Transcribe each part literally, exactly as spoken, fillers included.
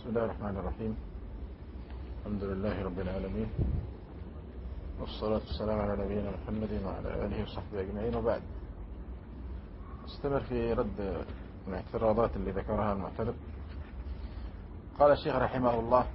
بسم الله الرحمن الرحيم. الحمد لله رب العالمين، والصلاة والسلام على نبينا محمد وعلى آله وصحبه أجمعين، وبعد. استمر في رد الاعتراضات اللي ذكرها المعترض. قال الشيخ رحمه الله: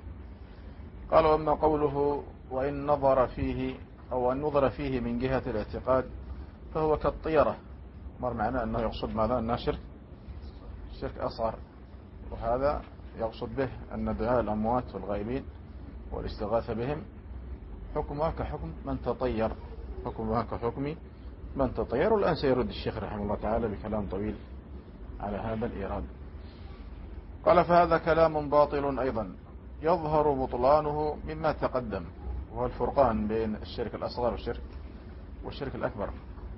قال: وأما قوله وإن نظر فيه أو أن نظر فيه من جهة الاعتقاد فهو كالطيرة، مر معنا أنه يقصد ماذا؟ أنه شرك شرك أصغر، وهذا يقصد به أن دعاء الأموات والغائبين والاستغاثة بهم حكمها كحكم من تطير، حكمها كحكم من تطير. والآن سيرد الشيخ رحمه الله تعالى بكلام طويل على هذا الإيراد. قال: فهذا كلام باطل أيضا يظهر بطلانه مما تقدم، وهو الفرقان بين الشرك الأصغر والشرك والشرك الأكبر.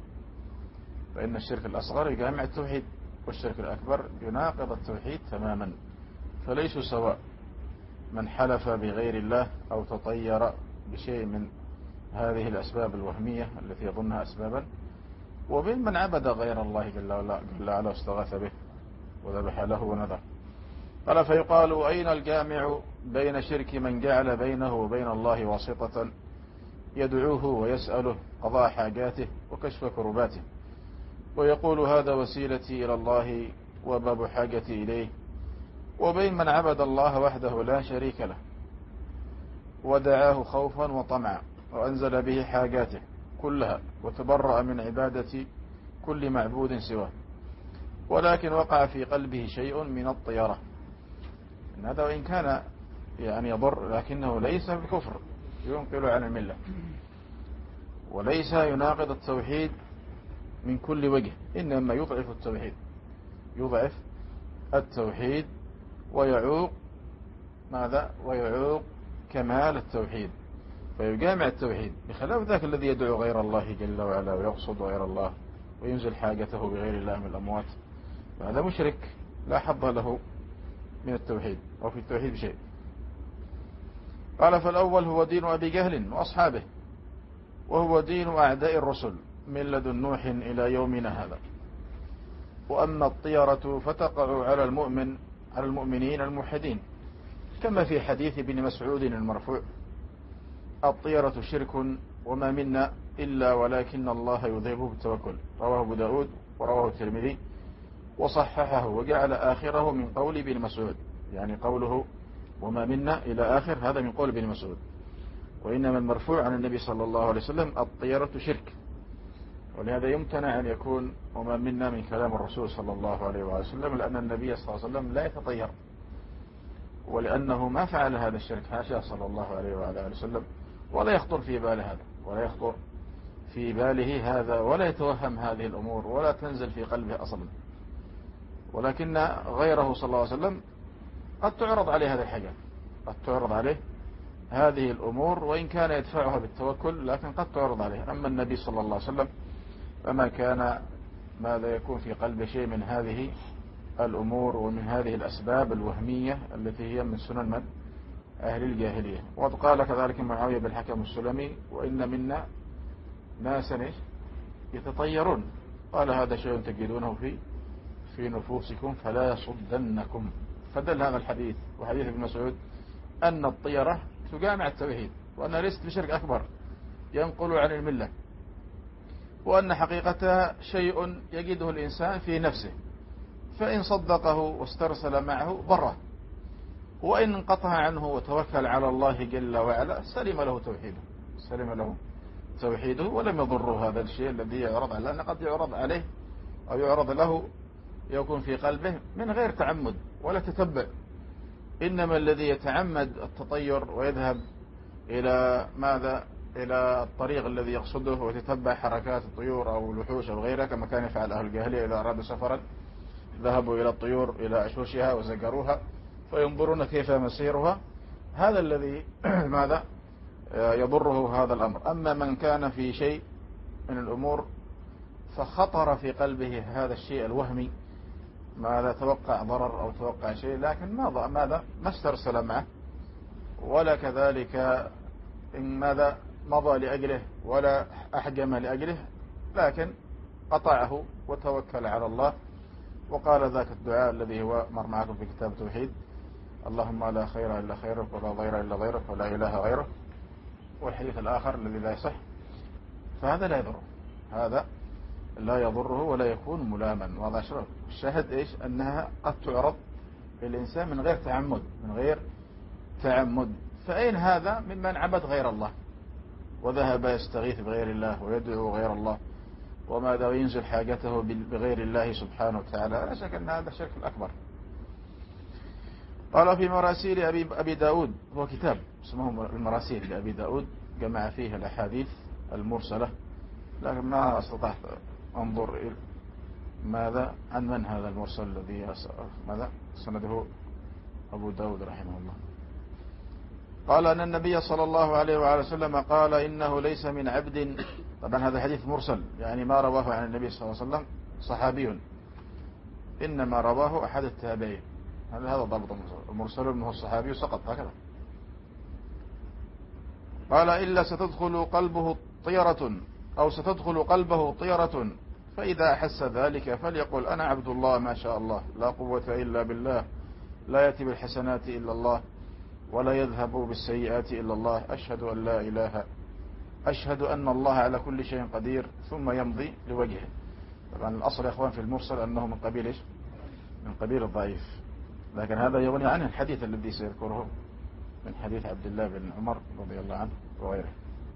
فإن الشرك الأصغر يجامع التوحيد، والشرك الأكبر يناقض التوحيد تماما، فليسوا سواء. من حلف بغير الله أو تطير بشيء من هذه الأسباب الوهمية التي يظنها أسبابا، وبين من عبد غير الله جل وعلا واستغاث به وذبح له ونذر. قال: فيقال: أين الجامع بين شرك من جعل بينه وبين الله واسطة يدعوه ويسأله قضاء حاجاته وكشف كرباته، ويقول هذا وسيلتي إلى الله وباب حاجتي إليه، وبين من عبد الله وحده لا شريك له ودعاه خوفا وطمعا وأنزل به حاجاته كلها وتبرأ من عبادة كل معبود سواه، ولكن وقع في قلبه شيء من الطيرة. إن هذا وإن كان يعني يضر، لكنه ليس بكفر ينقل عن الملة، وليس يناقض التوحيد من كل وجه، إنما يضعف التوحيد يضعف التوحيد ويعوق ماذا؟ ويعوق كمال التوحيد، فيجامع التوحيد، بخلاف ذاك الذي يدعو غير الله جل وعلا ويقصد غير الله وينزل حاجته بغير الله من الأموات، فهذا مشرك لا حظ له من التوحيد أو في التوحيد بشيء. قال: فالأول هو دين أبي جهل وأصحابه، وهو دين أعداء الرسل من لدن نوح إلى يومنا هذا. وأما الطيرة فتقع على المؤمن على المؤمنين الموحدين، كما في حديث ابن مسعود المرفوع: الطيرة شرك وما منا إلا ولكن الله يذهبه بالتوكل. رواه أبو داود ورواه الترمذي وصححه، وجعل آخره من قول ابن مسعود، يعني قوله وما منا إلى آخر هذا من قول ابن مسعود، وإنما المرفوع عن النبي صلى الله عليه وسلم الطيرة شرك، ولهذا يمتنع أن يكون وما منا من كلام الرسول صلى الله عليه وسلم، لأن النبي صلى الله عليه وسلم لا يتطير، ولأنه ما فعل هذا الشرك، حاشا صلى الله عليه وعلى آله وسلم، ولا يخطر في باله هذا ولا يخطر في باله هذا ولا يتوهم هذه الأمور ولا تنزل في قلبه أصلا. ولكن غيره صلى الله عليه وسلم قد تعرض عليه هذه الحاجات، قد تعرض عليه هذه الأمور، وإن كان يدفعها بالتوكل لكن قد تعرض عليه. أما النبي صلى الله عليه وسلم فما كان ماذا يكون في قلبه شيء من هذه الأمور ومن هذه الأسباب الوهمية التي هي من سنن من أهل الجاهلية. وقد قال كذلك معاوية بن الحكم السلمي: وإن منا ناسا يتطيرون، قال هذا شيء تجدونه في في نفوسكم فلا يصدنكم. فدل هذا الحديث وحديث ابن مسعود أن الطيرة تجامع التوحيد، وأنها ليست بشرك أكبر ينقل عن الملة، وأن حقيقتها شيء يجده الإنسان في نفسه، فإن صدقه واسترسل معه ضره، وإن انقطع عنه وتوكل على الله جل وعلا سلم له توحيده سلم له توحيده ولم يضره هذا الشيء الذي يعرض عليه، لأن قد يعرض عليه أو يعرض له يكون في قلبه من غير تعمد ولا تتبع. إنما الذي يتعمد التطير ويذهب إلى ماذا؟ إلى الطريق الذي يقصده ويتتبع حركات الطيور أو الوحوش أو غيرها، كما كان يفعل أهل الجاهلية إذا أرادوا سفرا ذهبوا إلى الطيور إلى عشوشها وزجروها فينظرون كيف مسيرها، هذا الذي ماذا يضره هذا الأمر. أما من كان في شيء من الأمور فخطر في قلبه هذا الشيء الوهمي، ماذا توقع ضرر أو توقع شيء، لكن ماذا ماذا ما استرسل معه ولا كذلك إن ماذا مضى لأجله ولا أحجم لأجله، لكن قطعه وتوكل على الله وقال ذاك الدعاء الذي هو مر معكم في كتاب التوحيد: اللهم لا خير إلا خيرك ولا ضير إلا ضيرك ولا إله غيرك، والحديث الآخر الذي لا يصح، فهذا لا يضره، هذا لا يضره ولا يكون ملاما. وهذا شرط. الشاهد إيش؟ أنها قد تعرض للإنسان من غير تعمد، من غير تعمد. فأين هذا ممن عبد غير الله وذهب يستغيث بغير الله ويدعو غير الله وماذا وينزل حاجته بغير الله سبحانه وتعالى؟ لا شك أن هذا الشرك الأكبر. قال في مراسيل أبي, أبي داود، هو كتاب اسمه المراسيل لأبي داود، جمع فيه الأحاديث المرسلة، لكن ما استطعت أنظر ماذا عن من هذا المرسل الذي ماذا سنده أبو داود رحمه الله. قال أن النبي صلى الله عليه وعلى وسلم قال إنه ليس من عبد، طبعا هذا حديث مرسل يعني ما رواه عن النبي صلى الله عليه وسلم صحابي، إنما رواه أحد التابعين. هذا هذا ضبط المرسل أنه الصحابي سقط هكذا. قال إلا ستدخل قلبه طيرة أو ستدخل قلبه طيرة، فإذا أحس ذلك فليقل أنا عبد الله ما شاء الله لا قوة إلا بالله، لا يأتي بالحسنات إلا الله ولا يذهب بالسيئات إلا الله، أشهد أن لا إله أشهد أن الله على كل شيء قدير، ثم يمضي لوجهه. طبعا الأصل يا أخوان في المرسل أنه من قبيل إيش؟ من قبيل الضعيف، لكن هذا يغني عنه الحديث الذي سيذكره من حديث عبد الله بن عمر رضي الله عنه وغيره.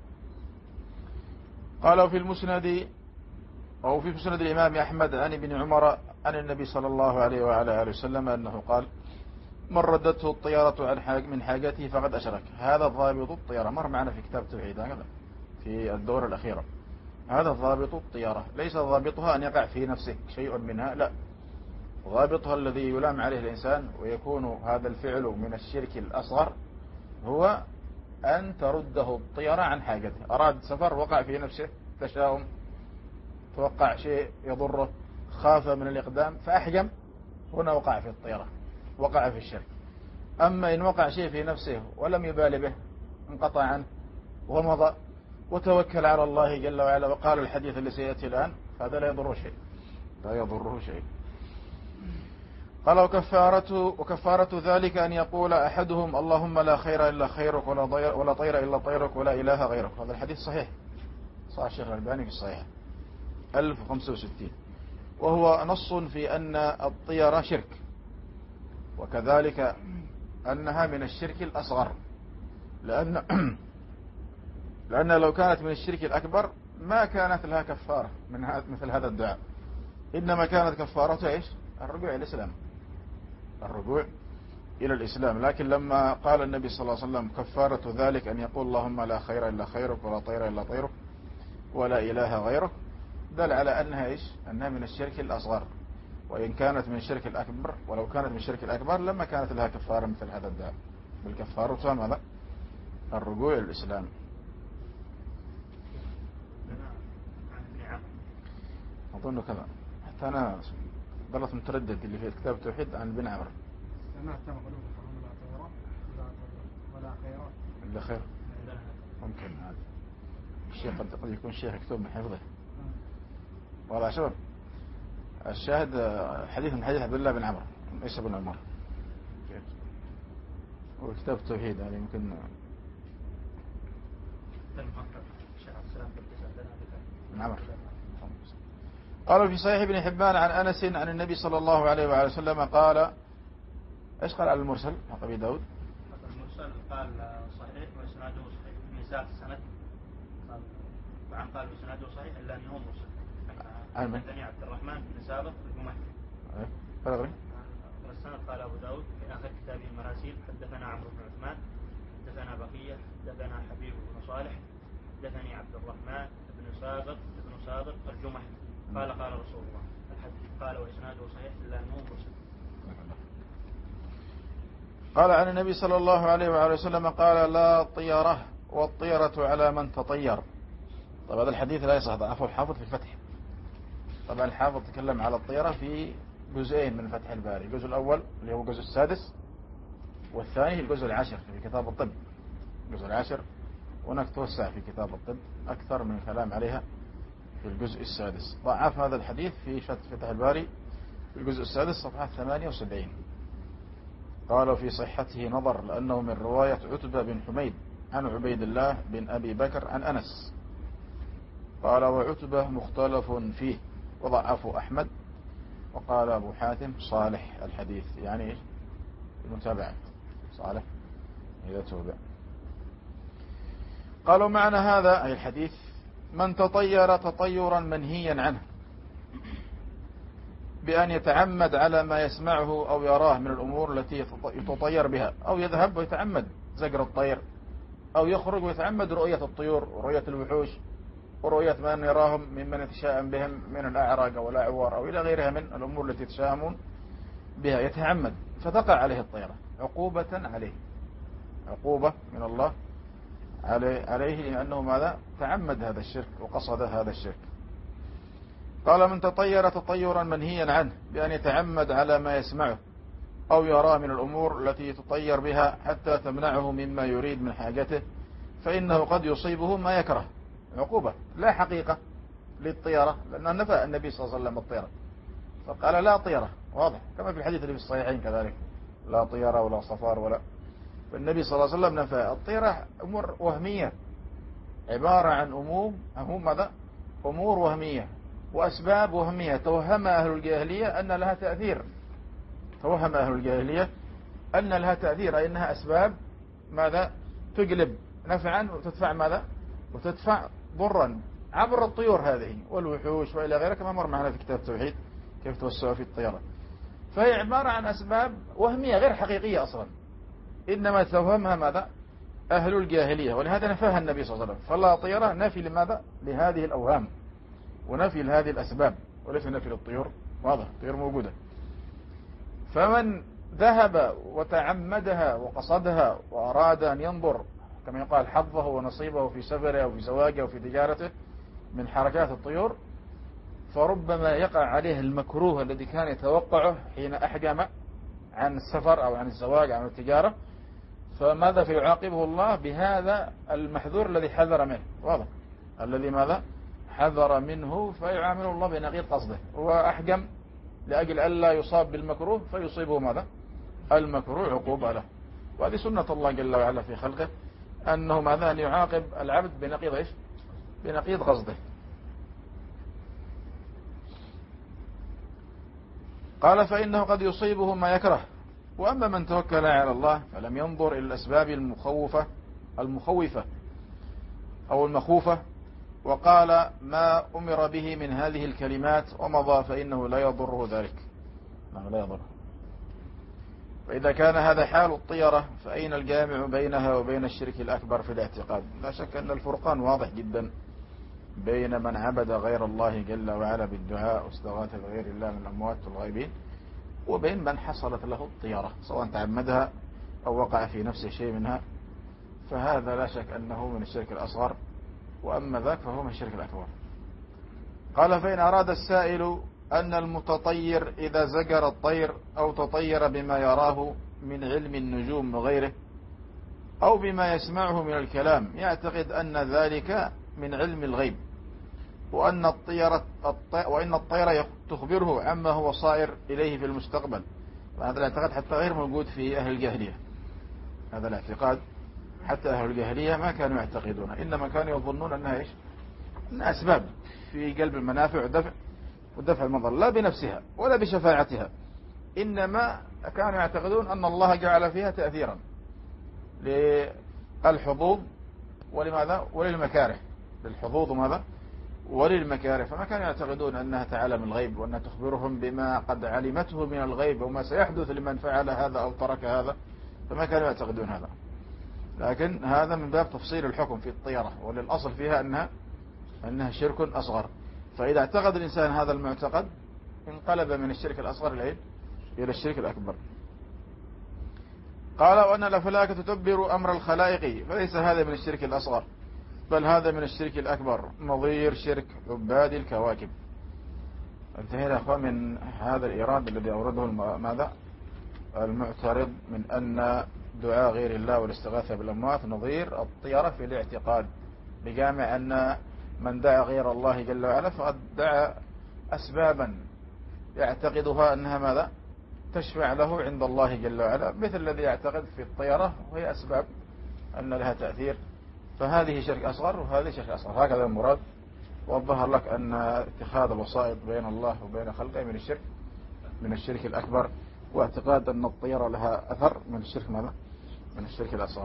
قال في المسند أو في مسند الإمام أحمد عن ابن عمر عن النبي صلى الله عليه وعلى آله وسلم أنه قال من ردته الطيارة عن حاج من حاجته فقد أشرك. هذا ضابط الطيارة، مر معنا في كتاب التوحيد هذا في الدورة الأخيرة. هذا ضابط الطيارة، ليس ضابطها أن يقع في نفسك شيء منها، لا، ضابطها الذي يلام عليه الإنسان ويكون هذا الفعل من الشرك الأصغر هو أن ترده الطيارة عن حاجته. أراد سفر وقع في نفسه تشاؤم، توقع شيء يضره، خاف من الإقدام فأحجم، هنا وقع في الطيارة، وقع في الشرك. أما إن وقع شيء في نفسه ولم يبال به، انقطع عنه ومضى وتوكل على الله جل وعلا وقال الحديث اللي سيأتي الآن، هذا لا يضره شيء، لا يضره شيء. قال وكفارته, وكفارة ذلك أن يقول أحدهم اللهم لا خير إلا خيرك ولا, ضير ولا طير إلا طيرك ولا إله غيرك. هذا الحديث صحيح، صحيح الشيخ الألباني في الصحيح ألف وخمسة وستين، وهو نص في أن الطيرة شرك، وكذلك أنها من الشرك الأصغر، لأن لأن لو كانت من الشرك الأكبر ما كانت لها كفارة من مثل هذا الدعاء، إنما كانت كفارته إيش؟ الرجوع إلى الإسلام، الرجوع إلى الإسلام. لكن لما قال النبي صلى الله عليه وسلم كفارة ذلك أن يقول اللهم لا خير إلا خيرك ولا طير إلا طيرك ولا إله غيرك، دل على أنها إيش؟ أنها من الشرك الأصغر، وإن كانت من الشرك الأكبر ولو كانت من الشرك الأكبر لما كانت لها كفارة مثل هذا الدعاء، بالكفارة ماذا؟ الرجوع إلى الإسلام. أظن كذا، حتى أنا ظلت متردد اللي في كتاب التوحيد عن بن عمر إلا خير، ممكن هذا الشيخ قد يكون الشيخ يكتب من حفظه. والله شباب الشاهد حديث من حديث عبد الله بن عمر ليس بن عمر، وكتاب التوحيد يعني يمكن بن عمر. قالوا في صحيح ابن حبان عن أنس عن النبي صلى الله عليه وعلى وسلم قال ايش قال على المرسل أبي داود؟ المرسل قال صحيح وإسناده صحيح من ساعة السند، طبعا قال وإسناده صحيح إلا أنه مرسل. حدثني عبد الرحمن بن سابق الجمحي. ايه والسند قال أبو داود في آخر كتابه المراسيل حدثنا عمرو بن عثمان حدثنا بقية حدثنا حبيب بن صالح حدثني عبد الرحمن بن سابق بن سابق الجمحي قال قال رسول الله الحديث قال وإسناده صحيح إلا أنه مرسل. قال عن النبي صلى الله عليه وعلى وسلم قال لا طيرة والطيرة على من تطير. طبعا هذا الحديث لا يصح، ضعفه الحافظ في الفتح. طبعا الحافظ تكلم على الطيرة في جزئين من فتح الباري، الجزء الأول اللي هو الجزء السادس، والثاني الجزء العاشر في كتاب الطب، الجزء العاشر، هناك توسع في كتاب الطب أكثر من كلام عليها في الجزء السادس. ضعف هذا الحديث في فتح الباري في الجزء السادس صفحة ثمانية وسبعين. قالوا في صحته نظر لأنه من رواية عتبة بن حميد عن عبيد الله بن أبي بكر عن أنس. قال وعتبة مختلف فيه وضعفه أحمد. وقال أبو حاتم صالح الحديث، يعني المتابعة صالح إذا توبع. قالوا معنى هذا أي الحديث من تطير تطيرا منهيا عنه بأن يتعمد على ما يسمعه أو يراه من الأمور التي يتطير بها، أو يذهب ويتعمد زجر الطير، أو يخرج ويتعمد رؤية الطيور ورؤية الوحوش ورؤية من يراهم ممن يتشاءم بهم من الأعراق أو الأعوار أو إلى غيرها من الأمور التي يتشاءمون بها، يتعمد فتقع عليه الطيرة عقوبة عليه، عقوبة من الله عليه لأنه ماذا تعمد هذا الشرك وقصد هذا الشرك. قال من تطير تطيرا منهيا عنه بأن يتعمد على ما يسمعه أو يراه من الأمور التي يتطير بها حتى تمنعه مما يريد من حاجته، فإنه قد يصيبه ما يكره، عقوبة لا حقيقة للطيرة، لأن نفى النبي صلى الله عليه وسلم الطيرة فقال لا طيرة، واضح كما في الحديث اللي في الصحيحين كذلك لا طيرة ولا صفار ولا. فالنبي صلى الله عليه وسلم نفى الطيرة، أمور وهمية عبارة عن أمور أمور ماذا أمور وهمية وأسباب وهمية توهم أهل الجاهلية أن لها تأثير، توهم أهل الجاهلية أن لها تأثير، أي أنها أسباب ماذا تقلب نفعا وتدفع ماذا وتدفع ضرا عبر الطيور هذه والوحوش وإلى غيرها كما مر معنا في كتاب التوحيد كيف توسعوا في الطيرة. فهي عبارة عن أسباب وهمية غير حقيقية أصلا، إنما توهمها ماذا أهل الجاهلية، ولهذا نفاها النبي صلى الله عليه وسلم. فلا طيرة نفي لماذا لهذه الأوهام ونفي لهذه الأسباب وليس نفي للطيور، واضح الطيور موجودة. فمن ذهب وتعمدها وقصدها وأراد أن ينظر كما يقال حظه ونصيبه في سفره أو في زواجه أو في تجارته من حركات الطيور، فربما يقع عليه المكروه الذي كان يتوقعه حين أحجم عن السفر أو عن الزواج أو عن التجارة، فماذا فيعاقبه الله بهذا المحذور الذي حذر منه، واضح الذي ماذا حذر منه، فيعامل الله بنقيض قصده. هو أحجم لأجل ألا يصاب بالمكروه فيصيبه ماذا المكروه عقوبة له. وهذه سنة الله جل وعلا في خلقه أنه ماذا أن يعاقب العبد بنقيض إيش بنقيض قصده. قال فإنه قد يصيبه ما يكره. وأما من توكل على الله فلم ينظر إلى الأسباب المخوفة المخوفة أو المخوفة وقال ما أمر به من هذه الكلمات ومضى فإنه لا يضره ذلك، لا يضره. فإذا كان هذا حال الطيرة فأين الجامع بينها وبين الشرك الأكبر في الاعتقاد؟ لا شك أن الفرقان واضح جدا بين من عبد غير الله جل وعلا بالدعاء واستغاث بغير الله من الأموات والغيبين، وبين من حصلت له الطيرة سواء تعمدها أو وقع في نفسه شيء منها، فهذا لا شك أنه من الشرك الأصغر، وأما ذاك فهو من الشرك الأكبر. قال فإن أراد السائل أن المتطير إذا زجر الطير أو تطير بما يراه من علم النجوم وغيره أو بما يسمعه من الكلام يعتقد أن ذلك من علم الغيب، وأن الطيرة وإن الطير تخبره عما هو صائر إليه في المستقبل. وهذا الاعتقاد حتى غير موجود في أهل الجاهلية، هذا الاعتقاد حتى أهل الجاهلية ما كانوا يعتقدونه، إنما كانوا يظنون أنها إيش أنها أسباب في قلب المنافع ودفع ودفع المضر لا بنفسها ولا بشفاعتها، إنما كانوا يعتقدون أن الله جعل فيها تأثيرا للحظوظ ولماذا وللمكاره، للحظوظ وماذا وللمكاره. فما كانوا يعتقدون أنها تعلم الغيب وأنها تخبرهم بما قد علمته من الغيب وما سيحدث لمن فعل هذا أو ترك هذا، فما كانوا يعتقدون هذا. لكن هذا من باب تفصيل الحكم في الطيرة، وللأصل فيها أنها أنها شرك أصغر. فإذا اعتقد الإنسان هذا المعتقد انقلب من الشرك الأصغر إلى الشرك الأكبر. قال وأن الأفلاك تدبر أمر الخلائق، فليس هذا من الشرك الأصغر بل هذا من الشرك الأكبر نظير شرك عباد الكواكب. انتهينا أخوة من هذا الإيراد الذي أورده ماذا المعترض من أن دعاء غير الله والاستغاثة بالأموات نظير الطيرة في الاعتقاد، بجامع أن من دعا غير الله جل وعلا فقد دعا أسبابا يعتقدها أنها ماذا تشفع له عند الله جل وعلا، مثل الذي يعتقد في الطيرة وهي أسباب أن لها تأثير، فهذه شرك أصغر وهذه شرك أصغر، هكذا المراد. والظهر لك أن اتخاذ الوسائط بين الله وبين خلقه من الشرك من الشرك الأكبر، واعتقاد أن الطيرة لها أثر من الشرك ماذا؟ من الشرك الأصغر.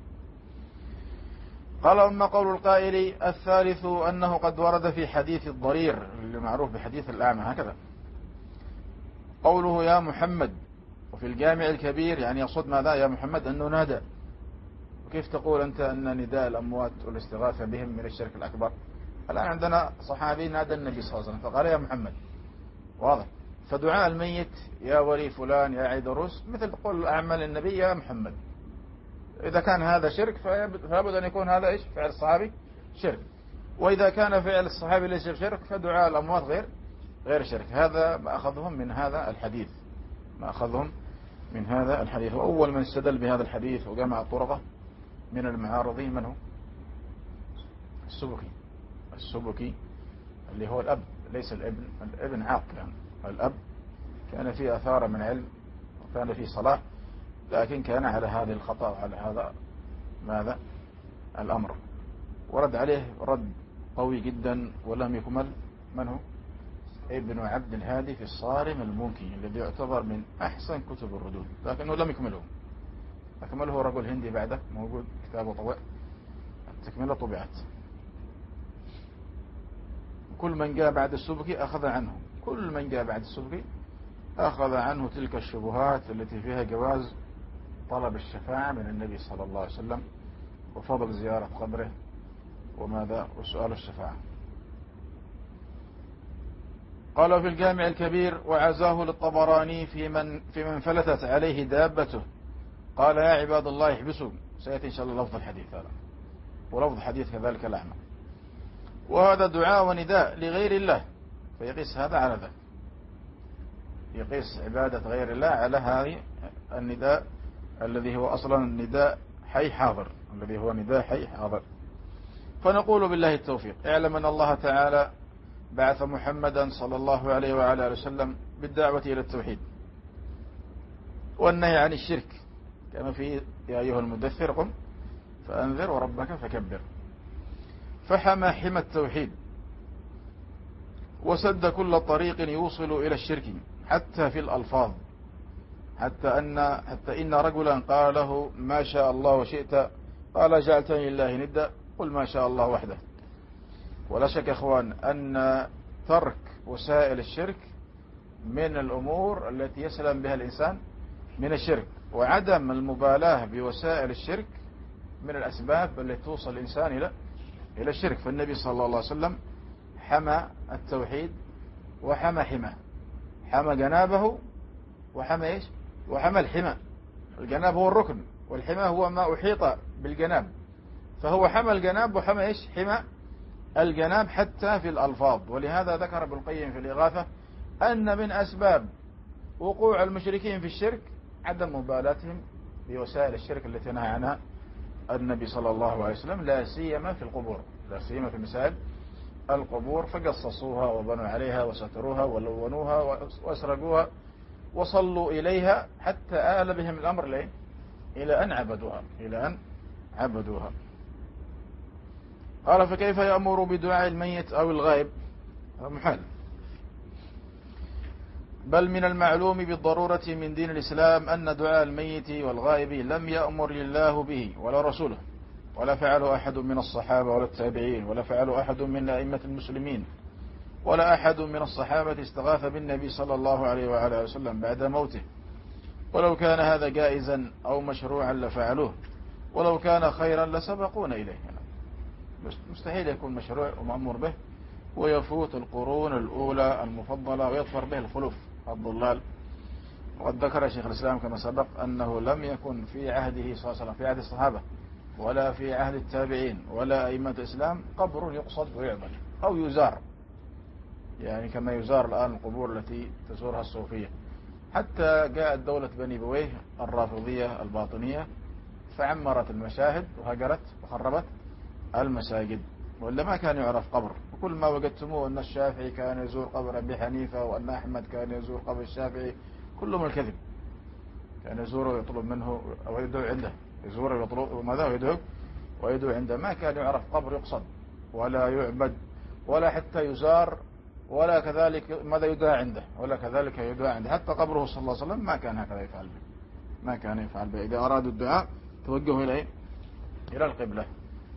قال أما قول القائل الثالث أنه قد ورد في حديث الضرير اللي معروف بحديث الأعمى هكذا قوله يا محمد، وفي الجامع الكبير يعني يقصد ماذا؟ يا محمد أنه نادى. وكيف تقول أنت أن نداء الأموات والاستغاثة بهم من الشرك الأكبر؟ الآن عندنا صحابي نادى النبي صلى الله عليه وسلم فقال يا محمد، واضح. فدعاء الميت يا ولي فلان يا عيدروس مثل قول أعمل النبي يا محمد. إذا كان هذا شرك فلابد أن يكون هذا إيش؟ فعل الصحابي شرك. وإذا كان فعل الصحابي ليس شرك فدعاء الأموات غير غير شرك. هذا ما أخذهم من هذا الحديث ما أخذهم من هذا الحديث. وأول من استدل بهذا الحديث وجمع طرقه من المعارضين من هو؟ السبكي السبكي اللي هو الأب ليس الابن. الابن عاق يعني. الأب كان فيه أثار من علم وكان فيه صلاح، لكن كان على هذه الخطأ وعلى هذا ماذا الأمر. ورد عليه رد قوي جدا ولم يكمل. من هو؟ ابن عبد الهادي في الصارم المنكي الذي يعتبر من أحسن كتب الردود، لكنه لم يكمله. أكمله رجل هندي بعده موجود كتابه طويل، التكملة طبعت. كل من جاء بعد السبكي أخذ عنه كل من جاء بعد السبكي أخذ عنه تلك الشبهات التي فيها جواز طلب الشفاعة من النبي صلى الله عليه وسلم وفضل زيارة قبره وماذا وسؤال الشفاعة. قال في الجامع الكبير وعزاه للطبراني في من, في من فلتت عليه دابته قال يا عباد الله احبسوا. سيأتي إن شاء الله لفظ الحديث هذا ولفظ الحديث كذلك الأعمى. وهذا دعاء ونداء لغير الله، فيقيس هذا على ذا، يقيس عبادة غير الله على هذه النداء الذي هو أصلا النداء حي حاضر الذي هو نداء حي حاضر. فنقول بالله التوفيق. اعلم أن الله تعالى بعث محمدا صلى الله عليه وعلى آله وسلم بالدعوة إلى التوحيد والنهي عن الشرك، كما في يا أيها المدثر قم فأنذر وربك فكبر. فحمى حمى التوحيد وسد كل طريق يوصل إلى الشرك حتى في الألفاظ، حتى أن حتى إن رجلا قال له ما شاء الله وشئت قال جعلتني لله ندا قل ما شاء الله وحده. ولا شك أخوان أن ترك وسائل الشرك من الأمور التي يسلم بها الإنسان من الشرك، وعدم المبالاة بوسائل الشرك من الأسباب التي توصل الإنسان إلى إلى الشرك. فالنبي صلى الله عليه وسلم حمى التوحيد وحمى حماه، حمى جنابه وحمى إيش؟ وحمى الحمى. الجناب هو الركن والحمى هو ما أحيط بالجناب، فهو حمى الجناب وحمى إيش؟ حمى الجناب حتى في الألفاظ. ولهذا ذكر ابن القيم في الإغاثة أن من أسباب وقوع المشركين في الشرك عدم مبالاتهم بوسائل الشرك التي نهى عنها النبي صلى الله عليه وسلم، لا سيما في القبور، لا سيما في مسائل القبور، فقصصوها وبنوا عليها وستروها ولونوها واسرقوها وصلوا إليها حتى آل بهم الأمر ليه؟ إلى أن عبدوها إلى أن عبدوها. قال فكيف يأمر بدعاء الميت أو الغائب؟ محال. بل من المعلوم بالضرورة من دين الإسلام أن دعاء الميت والغائب لم يأمر الله به ولا رسوله، ولا فعله أحد من الصحابة ولا التابعين، ولا فعله أحد من أئمة المسلمين، ولا أحد من الصحابة استغاث بالنبي صلى الله عليه وعلى وسلم بعد موته. ولو كان هذا جائزا أو مشروعا لفعلوه، ولو كان خيرا لسبقونا إليه. مستحيل يكون مشروع ومأمور به ويفوت القرون الأولى المفضلة ويظفر به الخلف الضلال. وقد ذكر شيخ الإسلام كما سبق أنه لم يكن في عهده صلى الله عليه وسلم في عهد الصحابة ولا في عهد التابعين ولا أئمة الإسلام قبر يقصد ويعبد أو يزار، يعني كما يزار الآن القبور التي تزورها الصوفية. حتى جاءت دولة بني بويه الرافضية الباطنية فعمرت المشاهد وهجرت وخربت المساجد، ولا ما كان يعرف قبر. وكل ما وجدتموه أن الشافعي كان يزور قبر أبي حنيفة وأن أحمد كان يزور قبر الشافعي، كله من الكذب. كان يزوره ويطلب منه أو يدعو عنده، يزوره ويطلب ماذا ويدعو ويدعو عنده. ما كان يعرف قبر يقصد ولا يعبد ولا حتى يزار ولا كذلك ماذا يدعى عنده ولا كذلك يدعى عنده. حتى قبره صلى الله عليه وسلم ما كان هكذا يفعل به، ما كان يفعل به. إذا أرادوا الدعاء توجهوا إليه إلى القبلة.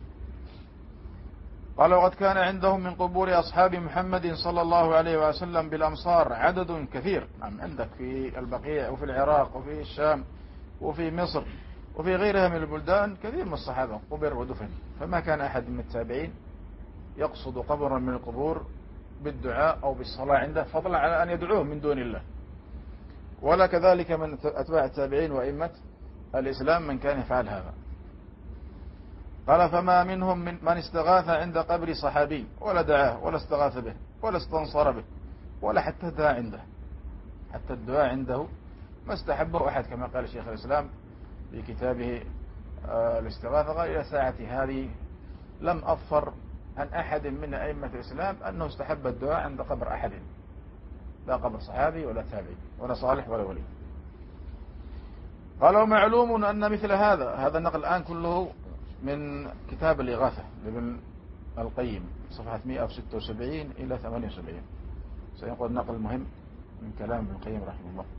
قال وقد كان عندهم من قبور أصحاب محمد صلى الله عليه وسلم بالأمصار عدد كثير. نعم عندك في البقيع وفي العراق وفي الشام وفي مصر وفي غيرها من البلدان كثير من الصحابة قبر ودفن. فما كان أحد من التابعين يقصد قبرا من القبور بالدعاء أو بالصلاة عنده فضلا على أن يدعوه من دون الله، ولا كذلك من أتباع التابعين وأئمة الإسلام من كان يفعل هذا. قال فما منهم من, من استغاث عند قبر صحابي ولا دعاه ولا استغاث به ولا استنصر به ولا حتى دعا عنده. حتى الدعاء عنده ما استحبه أحد كما قال شيخ الإسلام في كتابه الاستغاثة. قال إلى ساعة هذه لم أظفر عن أحد من أئمة الإسلام أنه استحب الدعاء عند قبر أحد، لا قبر صحابي ولا تابعي ولا صالح ولا ولي. قال ومعلوم أن مثل هذا هذا النقل الآن كله من كتاب الإغاثة لابن القيم صفحة مئة وستة وسبعين إلى ثمانية وسبعين. سينقل نقل مهم من كلام ابن القيم رحمه الله.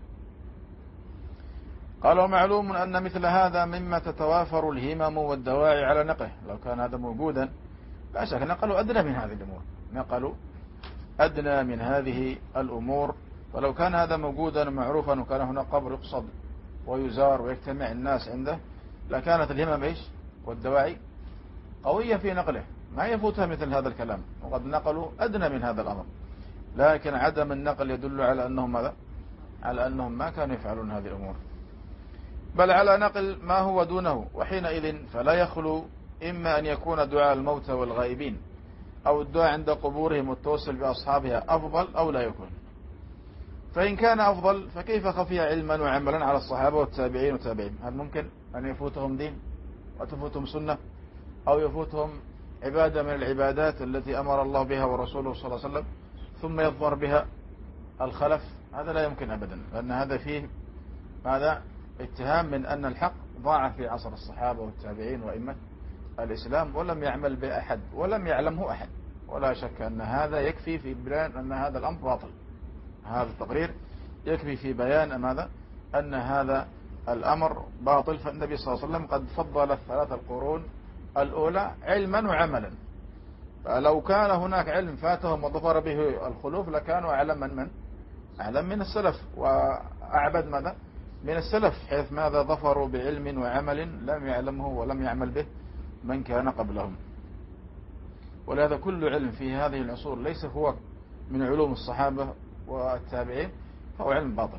قال ومعلوم أن مثل هذا مما تتوافر الهمم والدواعي على نقله. لو كان هذا موجودا لا شك نقلوا أدنى من هذه الأمور، نقلوا أدنى من هذه الأمور. فلو كان هذا موجودا معروفا وكان هناك قبر يقصد ويزار ويجتمع الناس عنده لكانت الهمم إيش والدواعي قوية في نقله، ما يفوتها مثل هذا الكلام. وقد نقلوا أدنى من هذا الأمر، لكن عدم النقل يدل على أنهم ماذا؟ على أنهم ما كانوا يفعلون هذه الأمور، بل على نقل ما هو دونه. وحينئذ فلا يخلو إما أن يكون دعاء الموتى والغائبين أو الدعاء عند قبورهم والتوسل بأصحابها أفضل أو لا يكون. فإن كان أفضل فكيف خفي علما وعملا على الصحابة والتابعين وتابعين؟ هل ممكن أن يفوتهم دين وتفوتهم سنة أو يفوتهم عبادة من العبادات التي أمر الله بها ورسوله صلى الله عليه وسلم ثم يظهر بها الخلف؟ هذا لا يمكن أبدا، لأن هذا فيه ماذا؟ اتهام من أن الحق ضاع في عصر الصحابة والتابعين وأئمة الإسلام ولم يعمل به أحد ولم يعلمه أحد. ولا شك أن هذا يكفي في بيان أن هذا الأمر باطل. هذا التقرير يكفي في بيان ماذا؟ أن هذا الأمر باطل. فالنبي صلى الله عليه وسلم قد فضل الثلاث القرون الأولى علما وعملا، فلو كان هناك علم فاتهم وظفر به الخلوف لكانوا أعلم من من أعلم من السلف وأعبد ماذا؟ من السلف، حيث ماذا ظفروا بعلم وعمل لم يعلمه ولم يعمل به من كان قبلهم. ولهذا كل علم في هذه العصور ليس هو من علوم الصحابة والتابعين فهو علم باطل.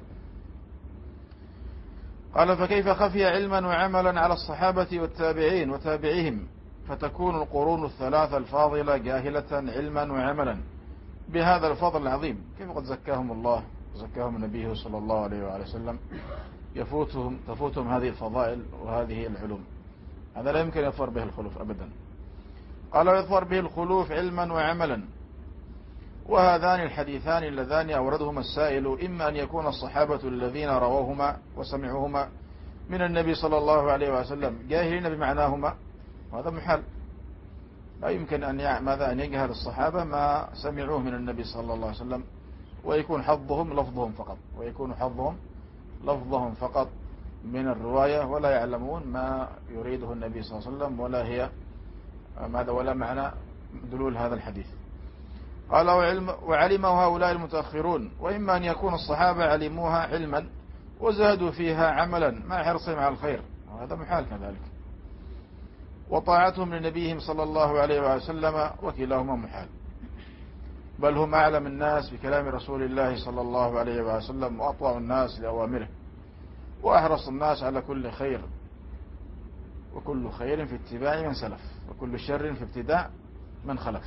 قال فكيف خفي علما وعملا على الصحابة والتابعين وتابعيهم فتكون القرون الثلاثة الفاضلة جاهلة علما وعملا بهذا الفضل العظيم؟ كيف قد زكاهم الله وزكاهم نبيه صلى الله عليه وآله وسلم يفوتهم تفوتهم هذه الفضائل وهذه العلوم؟ هذا لا يمكن يظفر به الخلوف أبدا. قال ويظفر به الخلوف علما وعملا. وهذان الحديثان اللذان أوردهما السائل إما أن يكون الصحابة الذين رووهما وسمعوهما من النبي صلى الله عليه وسلم جاهلين بمعناهما، وهذا محال. لا يمكن أن ماذا أن يجهل الصحابة ما سمعوه من النبي صلى الله عليه وسلم ويكون حظهم لفظهم فقط ويكون حظهم لفظهم فقط من الرواية ولا يعلمون ما يريده النبي صلى الله عليه وسلم ولا هي ماذا ولا معنى دلول هذا الحديث. قال وعلمه هؤلاء المتأخرون. وإما أن يكون الصحابة علموها علما وزادوا فيها عملا مع حرصهم على الخير، وهذا محال كذلك. وطاعتهم لنبيهم صلى الله عليه وسلم وكلاهما محال، بل هم أعلم الناس بكلام رسول الله صلى الله عليه وسلم وأطوع الناس لأوامره وأحرص الناس على كل خير، وكل خير في اتباع من سلف وكل شر في ابتداع من خلف.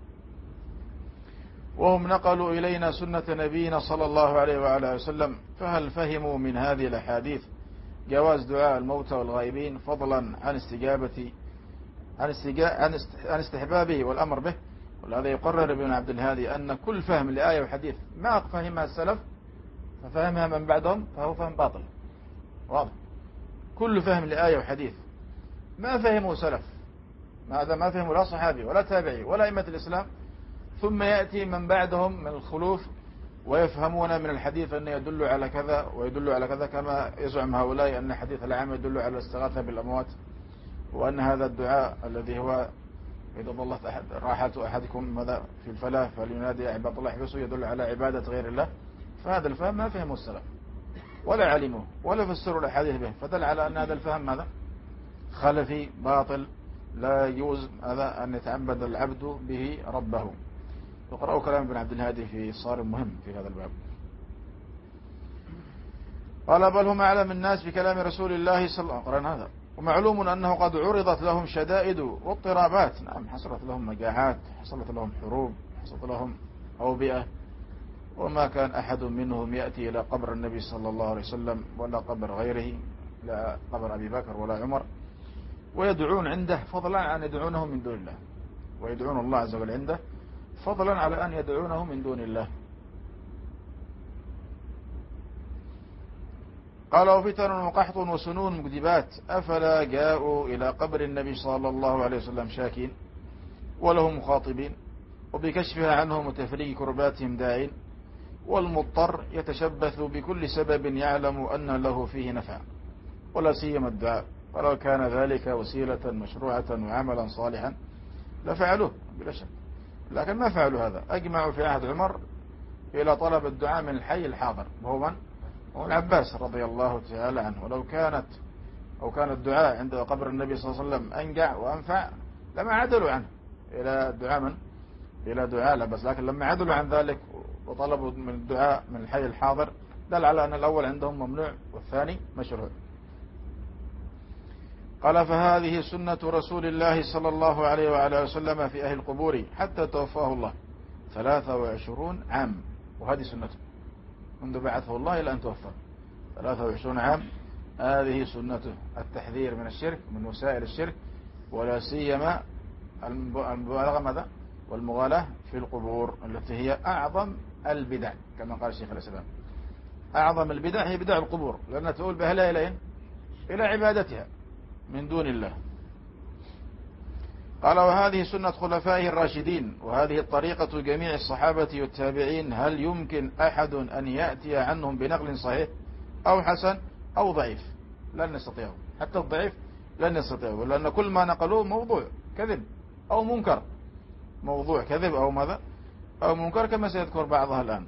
وهم نقلوا إلينا سنة نبينا صلى الله عليه وآله وسلم، فهل فهموا من هذه الأحاديث جواز دعاء الموتى والغائبين فضلا عن استجابة عن استحبابه والأمر به؟ ولهذا يقرر ابن عبد الهادي أن كل فهم لآية وحديث ما فهمها السلف ففهمها من بعدهم فهو فهم باطل واضح. كل فهم لآية وحديث ما فهموا سلف، هذا ما فهموا لا صحابي ولا تابعي ولا أئمة الإسلام، ثم يأتي من بعدهم من الخلوف ويفهمون من الحديث أن يدل على كذا ويدل على كذا، كما يزعم هؤلاء أن حديث العام يدل على الاستغاثة بالأموات، وأن هذا الدعاء الذي هو إذا ضلت أحد راحة أحدكم ماذا في الفلاة فلينادي عباد الله يحبسوا يدل على عبادة غير الله. فهذا الفهم ما فهمه السلف ولا علموه ولا فسروا الأحاديث به، فدل على أن هذا الفهم ماذا خلفي باطل لا يجوز هذا أن يتعبد العبد به ربه. اقرأوا كلام ابن عبد الهادي في صارم مهم في هذا الباب. قال بل هم أعلم الناس بكلام رسول الله صلى الله عليه وسلم. هذا ومعلوم أنه قد عرضت لهم شدائد واضطرابات، نعم حصلت لهم مجاعات، حصلت لهم حروب، حصلت لهم أوبئة، وما كان أحد منهم يأتي إلى قبر النبي صلى الله عليه وسلم ولا قبر غيره، لا قبر أبي بكر ولا عمر، ويدعون عنده فضلا عن يدعونه من دون الله، ويدعون الله عز وجل عنده فضلا على أن يدعونه من دون الله. قال وفتن وقحط وسنون مكذبات أفلا جاءوا إلى قبر النبي صلى الله عليه وسلم شاكين ولهم مخاطبين، وبكشفها عنهم وتفريق كرباتهم داعين، والمضطر يتشبث بكل سبب يعلم أن له فيه نفع، ولا سيما الدعاء، ولو كان ذلك وسيلة مشروعة وعملا صالحا لفعلوه بلا شك، لكن ما فعلوا هذا. أجمعوا في عهد عمر إلى طلب الدعاء من الحي الحاضر وهو من؟ هو العباس رضي الله تعالى عنه. ولو كانت أو كان الدعاء عند قبر النبي صلى الله عليه وسلم أنجع وأنفع لما عدلوا عنه إلى دعاء من؟ إلى دعاء العباس، لكن لما عدلوا عن ذلك وطلبوا من الدعاء من الحي الحاضر دل على أن الأول عندهم ممنوع والثاني مشروع. قال فهذه سنة رسول الله صلى الله عليه وعلى وسلم في أهل القبور حتى توفاه الله ثلاثة وعشرون عام، وهذه سنته منذ بعثه الله إلى أن توفى ثلاثة وعشرون عام. هذه سنته التحذير من الشرك من وسائل الشرك، ولا سيما المبالغة ماذا والمغالاة في القبور التي هي أعظم البدع كما قال الشيخ الإسلام. أعظم البدع هي بدع القبور، لأنها تقول بأهلها إلى إلى عبادتها من دون الله. قال وهذه سنة خلفائه الراشدين، وهذه الطريقة جميع الصحابة والتابعين، هل يمكن أحد أن يأتي عنهم بنقل صحيح أو حسن أو ضعيف؟ لن نستطيعه، حتى الضعيف لن يستطيعه، لأن كل ما نقلوه موضوع كذب أو منكر، موضوع كذب أو ماذا أو منكر، كما سيذكر بعضها الآن.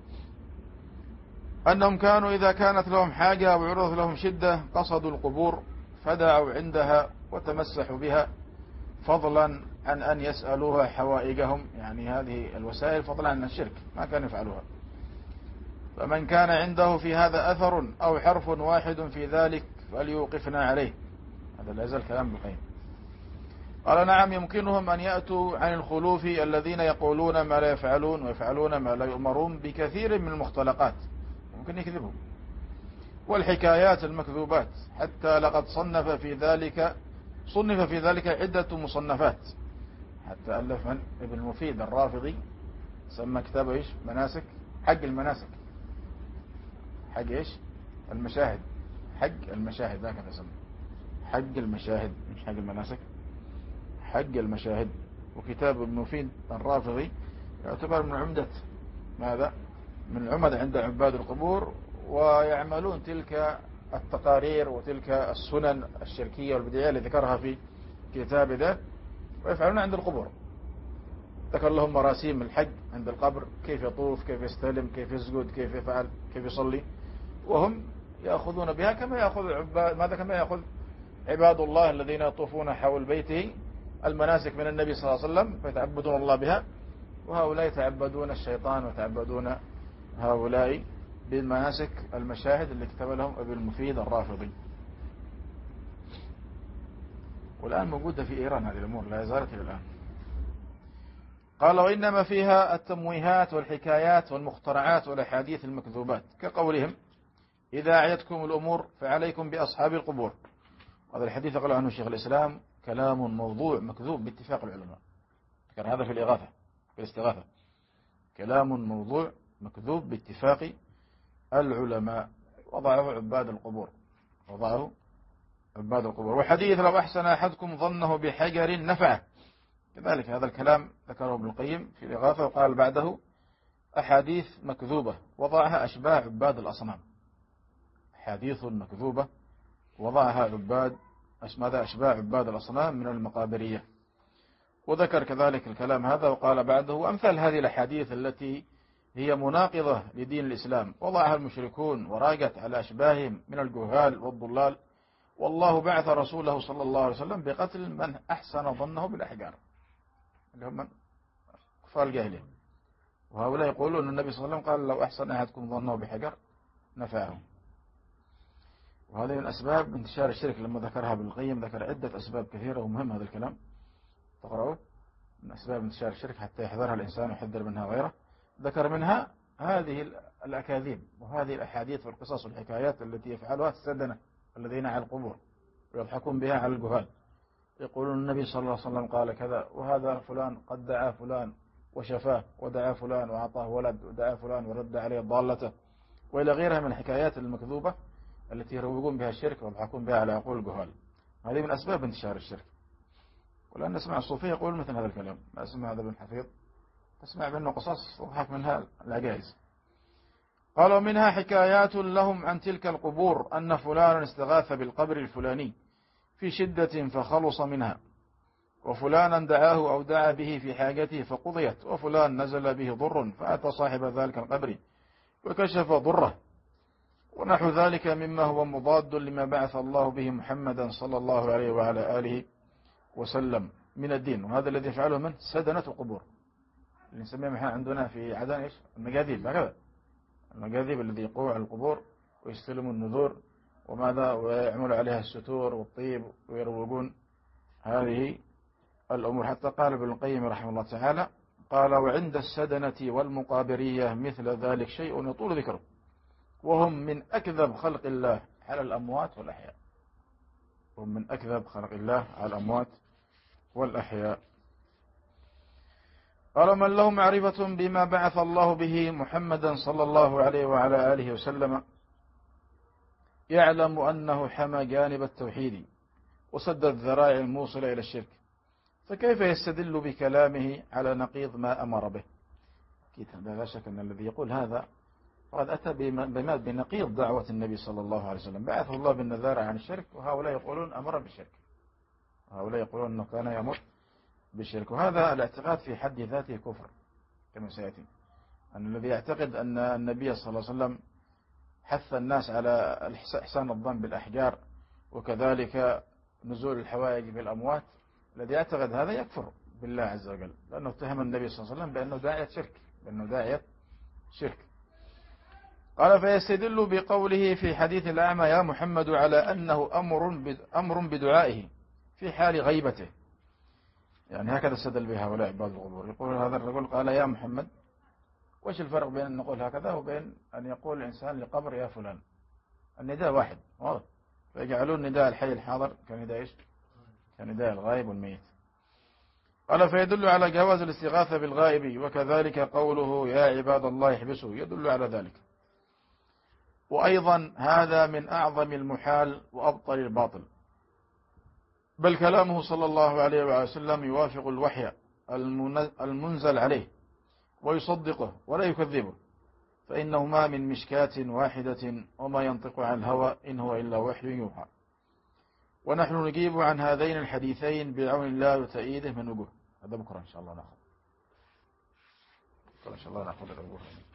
أنهم كانوا إذا كانت لهم حاجة أو عرضت لهم شدة قصدوا القبور فدعوا عندها وتمسحوا بها، فضلا عن أن يسألوها حوائجهم، يعني هذه الوسائل فضلا عن الشرك ما كانوا يفعلوها. فمن كان عنده في هذا أثر أو حرف واحد في ذلك فليوقفنا عليه. هذا لا يزال كلام بقيم. قال نعم يمكنهم أن يأتوا عن الخلوف الذين يقولون ما لا يفعلون ويفعلون ما لا يؤمرون بكثير من المختلقات، ممكن يكذبهم، والحكايات المكذوبات، حتى لقد صنف في ذلك صنف في ذلك عدة مصنفات، حتى ألف من ابن المفيد الرافضي سمى كتابه إيش مناسك حق المناسك، حق إيش المشاهد، حق المشاهد هكذا سمى، حق المشاهد مش حق المناسك، حق المشاهد. وكتاب ابن المفيد الرافضي يعتبر من عمدة ماذا من العمد عند عباد القبور، ويعملون تلك التقارير وتلك السنن الشركية والبدعية اللي ذكرها في كتاب ذا ويفعلون عند القبور. ذكر لهم مراسيم الحج عند القبر، كيف يطوف، كيف يستلم، كيف يسجد، كيف يفعل، كيف يصلي، وهم يأخذون بها كما يأخذ عباد ماذا كما يأخذ عباد الله الذين يطوفون حول بيته المناسك من النبي صلى الله عليه وسلم فيتعبدون الله بها، وهؤلاء يتعبدون الشيطان ويتعبدون هؤلاء بالمناسك المشاهد اللي كتب لهم ابن المفيد الرافضي. والآن موجودة في إيران هذه الأمور، لا زالت إلى الآن. قال وإنما فيها التمويهات والحكايات والمخترعات والأحاديث المكذوبات، كقولهم إذا أعيتكم الأمور فعليكم بأصحاب القبور. هذا الحديث قال عنه شيخ الإسلام كلام موضوع مكذوب باتفاق العلماء، كان هذا في الإغاثة في الاستغاثة، كلام موضوع مكذوب باتفاق العلماء، وضعه عباد القبور، وضعه عباد القبور. وحديث لو أحسن أحدكم ظنه بحجر نفعه، كذلك هذا الكلام ذكره ابن القيم في الإغاثة، وقال بعده أحاديث مكذوبة وضعها أشباه عباد الأصنام، حديث مكذوبة وضعها عباد ماذا أشباه عباد الأصنام من المقابرية. وذكر كذلك الكلام هذا وقال بعده وأمثال هذه الأحاديث التي هي مناقضة لدين الإسلام وضعها المشركون وراقت على أشباههم من الجهال والضلال، والله بعث رسوله صلى الله عليه وسلم بقتل من أحسن ظنه بالأحجار اللي هم كفار الجاهلية، وهؤلاء يقولون أن النبي صلى الله عليه وسلم قال لو أحسن أحدكم ظنه بحجر نفعه. وهذه من أسباب انتشار الشرك، لما ذكرها ابن القيم ذكر عدة أسباب كثيرة، ومهم هذا الكلام تقرأوه، من أسباب انتشار الشرك حتى يحذرها الإنسان ويحذر منها غيره. ذكر منها هذه الأكاذيب وهذه الأحاديث والقصص والحكايات التي يفعلها السدنة الذين على القبور ويضحكون بها على الجهال، يقولون النبي صلى الله عليه وسلم قال كذا، وهذا فلان قد دعا فلان وشفاه، ودعا فلان وأعطاه ولد، ودعا فلان ورد عليه ضالته، وإلى غيرها من الحكايات المكذوبة التي يروجون بها الشرك ويضحكون بها على عقول الجهال. هذه من أسباب انتشار الشرك. ولأن نسمع الصوفية يقول مثل هذا الكلام، ما أسمع هذا ابن حفيظ تسمع منه قصص تضحك منها العجائز. قالوا منها حكايات لهم عن تلك القبور أن فلانا استغاث بالقبر الفلاني في شدة فخلص منها، وفلانا دعاه أو دعا به في حاجته فقضيت، وفلان نزل به ضر فأتى صاحب ذلك القبر وكشف ضره، ونحو ذلك مما هو مضاد لما بعث الله به محمدا صلى الله عليه وعلى آله وسلم من الدين. وهذا الذي يفعله من سدنة القبور اللي نسميه عندنا في عدن إيش المجاذيب، هكذا المجاذيب الذي يقوم على القبور ويستلموا النذور وماذا ويعملوا عليها الستور والطيب ويروجون هذه الأمور. حتى قال ابن القيم رحمه الله تعالى قال وعند السدنة والمقابرية مثل ذلك شيء يطول ذكره، وهم من أكذب خلق الله على الأموات والأحياء، هم من أكذب خلق الله على الأموات والأحياء. قال من له معرفة بما بعث الله به محمدا صلى الله عليه وعلى آله وسلم يعلم أنه حمى جانب التوحيد وسد الذرائع الموصلة إلى الشرك، فكيف يستدل بكلامه على نقيض ما أمر به؟ أكيد لا شك أن الذي يقول هذا قد أتى بنقيض دعوة النبي صلى الله عليه وسلم، بعث الله بالنذار عن الشرك، وهؤلاء يقولون أمر بالشرك، هؤلاء يقولون أنه كان يمر بالشرك. وهذا الاعتقاد في حد ذاته كفر كما سيأتي، أن الذي يعتقد أن النبي صلى الله عليه وسلم حث الناس على إحسان الظن بالأحجار وكذلك نزول الحوائج بالأموات، الذي يعتقد هذا يكفر بالله عز وجل، لأنه اتهم النبي صلى الله عليه وسلم بأنه داعية شرك، بأنه داعية شرك. قال فيستدل بقوله في حديث الأعمى يا محمد على أنه أمر أمر بدعائه في حال غيبته، يعني هكذا استدل بها هؤلاء عباد القبور، يقول هذا الرجل قال يا محمد. وش الفرق بين أن نقول هكذا وبين أن يقول الإنسان لقبر يا فلان؟ النداء واحد واضح، فيجعلون نداء الحي الحاضر كنداء إيش؟ كنداء الغائب والميت. قال فيدل على جواز الاستغاثة بالغائب، وكذلك قوله يا عباد الله احبسوا يدل على ذلك. وأيضا هذا من أعظم المحال وأبطل الباطل، بل كلامه صلى الله عليه وسلم يوافق الوحي المنزل عليه ويصدقه ولا يكذبه، فإنه ما من مشكاة واحدة وما ينطق عن الهوى إن هو إلا وحي يوحى. ونحن نجيب عن هذين الحديثين بعون الله وتأييده من وجوه. هذا بكرة إن شاء الله نأخذ، بكرة إن شاء الله نأخذ الوجوه.